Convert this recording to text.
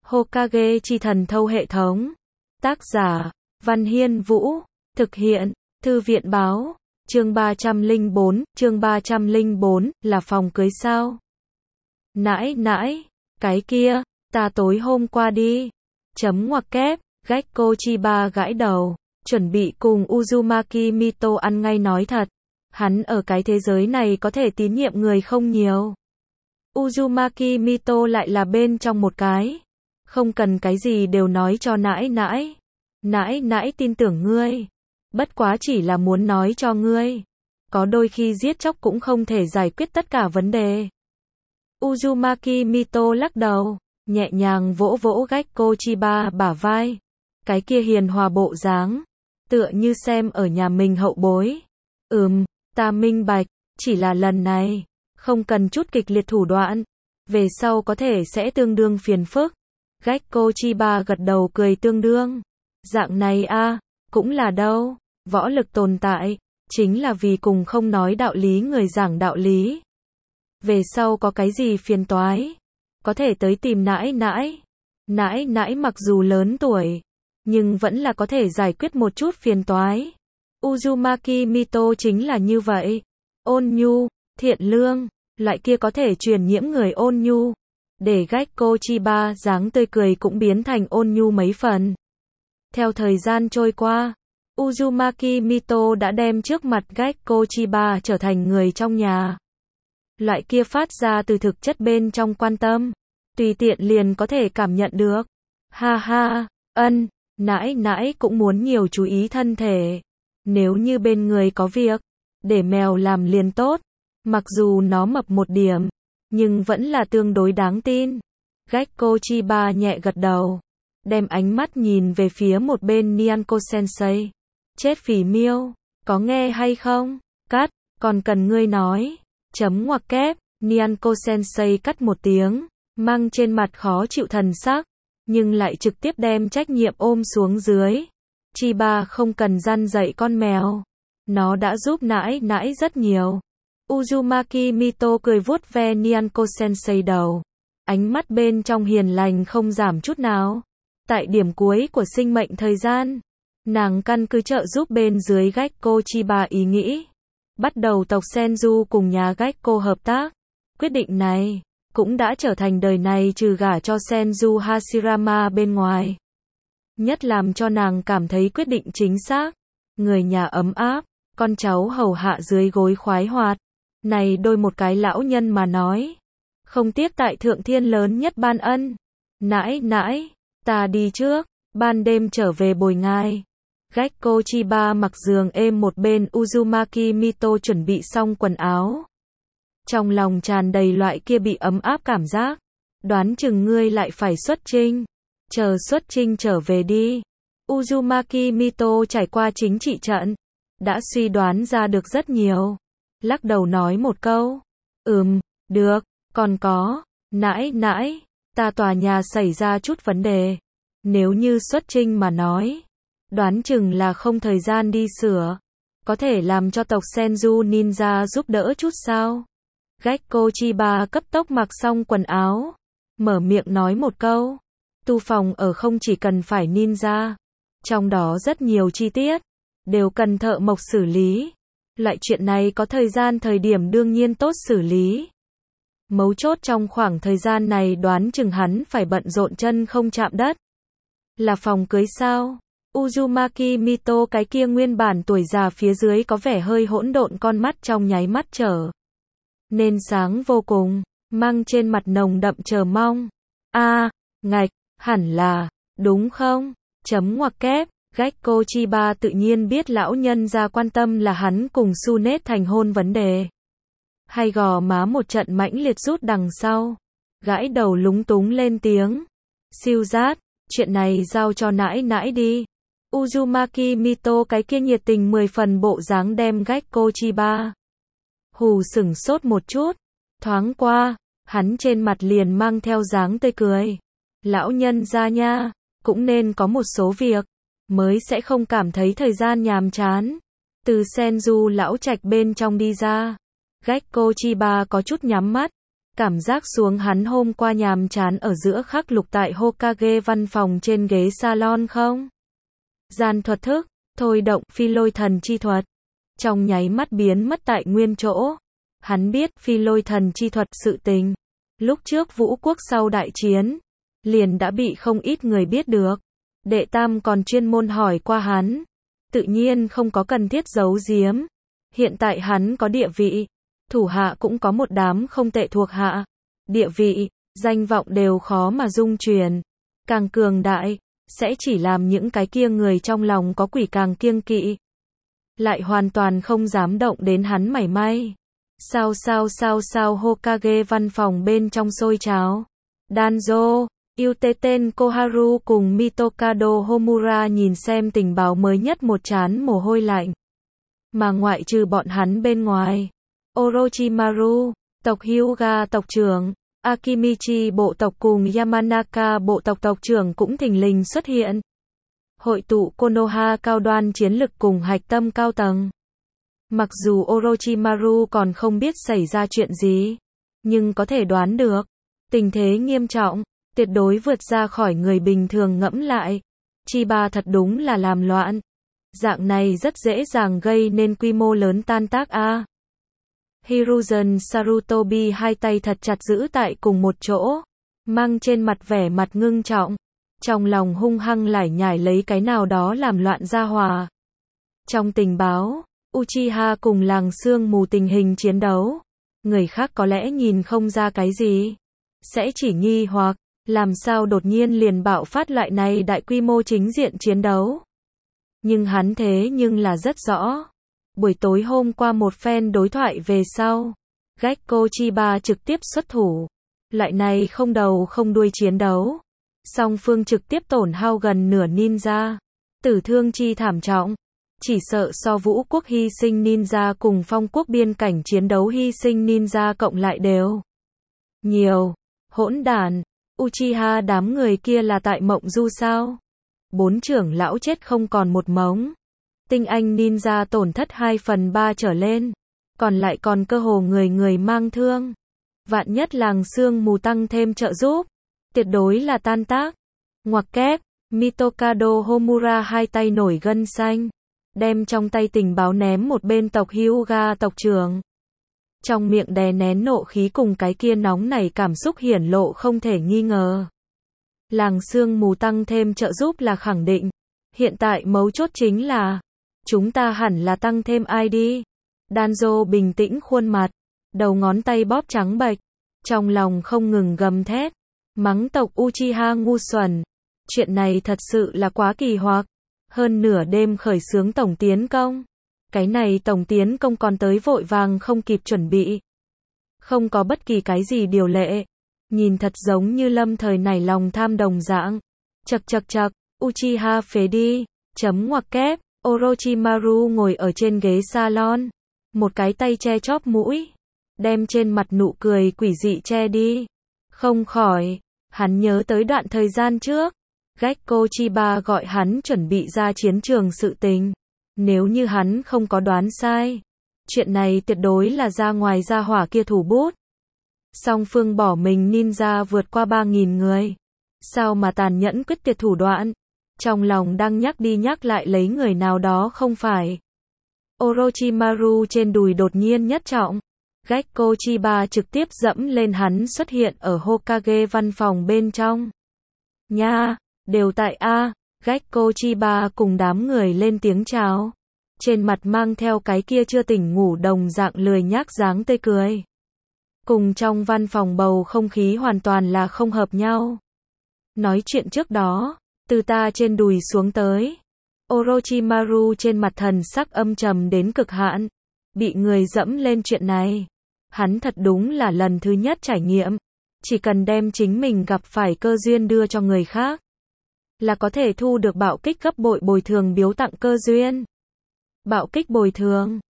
Hokage chi thần thâu hệ thống. Tác giả, Văn Hiên Vũ. Thực hiện, Thư viện báo. Chương 304, là phòng cưới sao? Nãi nãi, cái kia, ta tối hôm qua đi. Chấm ngoặc kép, Gekko Chiba gãi đầu, chuẩn bị cùng Uzumaki Mito ăn ngay nói thật. Hắn ở cái thế giới này có thể tín nhiệm người không nhiều. Uzumaki Mito lại là bên trong một cái. Không cần cái gì đều nói cho nãi nãi. Nãi nãi tin tưởng ngươi. Bất quá chỉ là muốn nói cho ngươi. Có đôi khi giết chóc cũng không thể giải quyết tất cả vấn đề. Uzumaki Mito lắc đầu, nhẹ nhàng vỗ vỗ Gekko Chiba bả vai. Cái kia hiền hòa bộ dáng, tựa như xem ở nhà mình hậu bối. Ta minh bạch, chỉ là lần này, không cần chút kịch liệt thủ đoạn. Về sau có thể sẽ tương đương phiền phức. Gekko Chiba gật đầu cười tương đương. Dạng này a, cũng là đâu, võ lực tồn tại, chính là vì cùng không nói đạo lý người giảng đạo lý. Về sau có cái gì phiền toái, có thể tới tìm nãi nãi. Nãi nãi mặc dù lớn tuổi, nhưng vẫn là có thể giải quyết một chút phiền toái. Uzumaki Mito chính là như vậy. Ôn nhu, thiện lương, loại kia có thể truyền nhiễm người ôn nhu. Để Gekko Chiba dáng tươi cười cũng biến thành ôn nhu mấy phần. Theo thời gian trôi qua, Uzumaki Mito đã đem trước mặt Gekko Chiba trở thành người trong nhà. Loại kia phát ra từ thực chất bên trong quan tâm, tùy tiện liền có thể cảm nhận được. Ha ha, nãi nãi cũng muốn nhiều chú ý thân thể. Nếu như bên người có việc, để mèo làm liền tốt. Mặc dù nó mập một điểm, nhưng vẫn là tương đối đáng tin. Gekko Chiba nhẹ gật đầu, đem ánh mắt nhìn về phía một bên Nyanko Sensei. Chết phỉ miêu, có nghe hay không? Cắt, còn cần ngươi nói. Chấm ngoặc kép, Nyanko Sensei cắt một tiếng, mang trên mặt khó chịu thần sắc, nhưng lại trực tiếp đem trách nhiệm ôm xuống dưới. Chiba không cần răn dạy con mèo, nó đã giúp nãi nãi rất nhiều. Uzumaki Mito cười vuốt ve Nyanko Sensei đầu, ánh mắt bên trong hiền lành không giảm chút nào. Tại điểm cuối của sinh mệnh thời gian, nàng căn cứ trợ giúp bên dưới Gekko Chiba ý nghĩ, bắt đầu tộc Senju cùng nhà Gekko hợp tác. Quyết định này cũng đã trở thành đời này trừ gả cho Senju Hashirama bên ngoài, nhất làm cho nàng cảm thấy quyết định chính xác. Người nhà ấm áp, con cháu hầu hạ dưới gối khoái hoạt. Này đôi một cái lão nhân mà nói, không tiếc tại thượng thiên lớn nhất ban ân. Nãi nãi, ta đi trước, ban đêm trở về bồi ngài. Gekko Chiba mặc giường êm một bên Uzumaki Mito chuẩn bị xong quần áo. Trong lòng tràn đầy loại kia bị ấm áp cảm giác. Đoán chừng ngươi lại phải xuất chinh. Chờ xuất chinh trở về đi. Uzumaki Mito trải qua chính trị trận, đã suy đoán ra được rất nhiều. Lắc đầu nói một câu. Được, còn có, nãi nãi, ta tòa nhà xảy ra chút vấn đề. Nếu như xuất chinh mà nói, đoán chừng là không thời gian đi sửa. Có thể làm cho tộc Senju Ninja giúp đỡ chút sao? Gekko Chiba cấp tốc mặc xong quần áo, mở miệng nói một câu. Tu phòng ở không chỉ cần phải ninja, trong đó rất nhiều chi tiết, đều cần thợ mộc xử lý. Loại chuyện này có thời điểm đương nhiên tốt xử lý. Mấu chốt trong khoảng thời gian này đoán chừng hắn phải bận rộn chân không chạm đất. Là phòng cưới sao? Uzumaki Mito cái kia nguyên bản tuổi già phía dưới có vẻ hơi hỗn độn con mắt trong nháy mắt trở nên sáng vô cùng, mang trên mặt nồng đậm chờ mong. Ngạch, hẳn là, đúng không? Chấm ngoặc kép, Gekko Chiba tự nhiên biết lão nhân gia quan tâm là hắn cùng Tsunade thành hôn vấn đề. Hay gò má một trận mãnh liệt rút đằng sau, gãi đầu lúng túng lên tiếng. Siêu rát, chuyện này giao cho nãi nãi đi. Uzumaki Mito cái kia nhiệt tình 10 phần bộ dáng đem Gekko Chiba hù sửng sốt một chút. Thoáng qua, hắn trên mặt liền mang theo dáng tươi cười. Lão nhân gia nha, cũng nên có một số việc, mới sẽ không cảm thấy thời gian nhàm chán. Từ Senju lão trạch bên trong đi ra, Gekko Chiba có chút nhắm mắt, Cảm giác xuống hắn hôm qua nhàm chán ở giữa khắc lục tại Hokage văn phòng trên ghế salon không? Gian thuật thức, thôi động phi lôi thần chi thuật. Trong nháy mắt biến mất tại nguyên chỗ. Hắn biết phi lôi thần chi thuật sự tình. Lúc trước Vũ Quốc sau đại chiến, liền đã bị không ít người biết được. Đệ Tam còn chuyên môn hỏi qua hắn. Tự nhiên không có cần thiết giấu giếm. Hiện tại hắn có địa vị. Thủ hạ cũng có một đám không tệ thuộc hạ. Địa vị, danh vọng đều khó mà dung truyền. Càng cường đại, sẽ chỉ làm những cái kia người trong lòng có quỷ càng kiêng kỵ. Lại hoàn toàn không dám động đến hắn mảy may. Sao Hokage văn phòng bên trong sôi trào. Danzo, Uten Koharu cùng Mitokado Homura nhìn xem tình báo mới nhất một trán mồ hôi lạnh. Mà ngoại trừ bọn hắn bên ngoài, Orochimaru, tộc Hyuga tộc trưởng, Akimichi bộ tộc cùng Yamanaka bộ tộc tộc trưởng cũng thình lình xuất hiện. Hội tụ Konoha cao đoan chiến lực cùng hạch tâm cao tầng. Mặc dù Orochimaru còn không biết xảy ra chuyện gì, nhưng có thể đoán được, tình thế nghiêm trọng, tuyệt đối vượt ra khỏi người bình thường ngẫm lại. Chiba thật đúng là làm loạn. Dạng này rất dễ dàng gây nên quy mô lớn tan tác a. Hiruzen Sarutobi hai tay thật chặt giữ tại cùng một chỗ, mang trên mặt vẻ mặt ngưng trọng, trong lòng hung hăng lải nhải lấy cái nào đó làm loạn gia hỏa. Trong tình báo, Uchiha cùng làng sương mù tình hình chiến đấu, người khác có lẽ nhìn không ra cái gì, sẽ chỉ nghi hoặc, làm sao đột nhiên liền bạo phát loại này đại quy mô chính diện chiến đấu. Nhưng hắn thế nhưng là rất rõ. Buổi tối hôm qua một phen đối thoại về sau, Gekko Chiba trực tiếp xuất thủ. Loại này không đầu không đuôi chiến đấu. Song phương trực tiếp tổn hao gần nửa ninja. Tử thương chi thảm trọng. Chỉ sợ so Vũ Quốc hy sinh ninja cùng Phong Quốc biên cảnh chiến đấu hy sinh ninja cộng lại đều nhiều. Hỗn đản. Uchiha đám người kia là tại mộng du sao? 4 trưởng lão chết không còn một mống. Tinh anh ninja tổn thất 2/3 trở lên. Còn lại còn cơ hồ người người mang thương. Vạn nhất làng sương mù tăng thêm trợ giúp. Tuyệt đối là tan tác. Ngoặc kép, Mitokado Homura hai tay nổi gân xanh. Đem trong tay tình báo ném một bên tộc Hyuga tộc trưởng. Trong miệng đè nén nộ khí cùng cái kia nóng nảy cảm xúc hiển lộ không thể nghi ngờ. Làng sương mù tăng thêm trợ giúp là khẳng định. Hiện tại mấu chốt chính là, chúng ta hẳn là tăng thêm ai đi. Danzo bình tĩnh khuôn mặt, đầu ngón tay bóp trắng bệch, trong lòng không ngừng gầm thét, mắng tộc Uchiha ngu xuẩn. Chuyện này thật sự là quá kỳ hoặc. Hơn nửa đêm khởi xướng tổng tiến công. Cái này tổng tiến công còn tới vội vàng không kịp chuẩn bị. Không có bất kỳ cái gì điều lệ. Nhìn thật giống như lâm thời nảy lòng tham đồng dạng. Chậc, Uchiha phế đi. Ngoặc kép, Orochimaru ngồi ở trên ghế salon. Một cái tay che chóp mũi. Đem trên mặt nụ cười quỷ dị che đi. Không khỏi, hắn nhớ tới đoạn thời gian trước. Gekko Chiba gọi hắn chuẩn bị ra chiến trường sự tình. Nếu như hắn không có đoán sai, chuyện này tuyệt đối là ra ngoài gia hỏa kia thủ bút. Song phương bỏ mình ninja vượt qua 3.000 người. Sao mà tàn nhẫn quyết tuyệt thủ đoạn. Trong lòng đang nhắc đi nhắc lại lấy người nào đó không phải. Orochimaru trên đùi đột nhiên nhất trọng. Gekko Chiba trực tiếp dẫm lên hắn xuất hiện ở Hokage văn phòng bên trong. Nha, đều tại A. Gekko Chiba cùng đám người lên tiếng chào. Trên mặt mang theo cái kia chưa tỉnh ngủ đồng dạng lười nhác dáng tươi cười. Cùng trong văn phòng bầu không khí hoàn toàn là không hợp nhau. Nói chuyện trước đó, từ ta trên đùi xuống tới. Orochimaru trên mặt thần sắc âm trầm đến cực hạn. Bị người dẫm lên chuyện này. Hắn thật đúng là lần thứ nhất trải nghiệm. Chỉ cần đem chính mình gặp phải cơ duyên đưa cho người khác. Là có thể thu được bạo kích gấp bội bồi thường biếu tặng cơ duyên. Bạo kích bồi thường.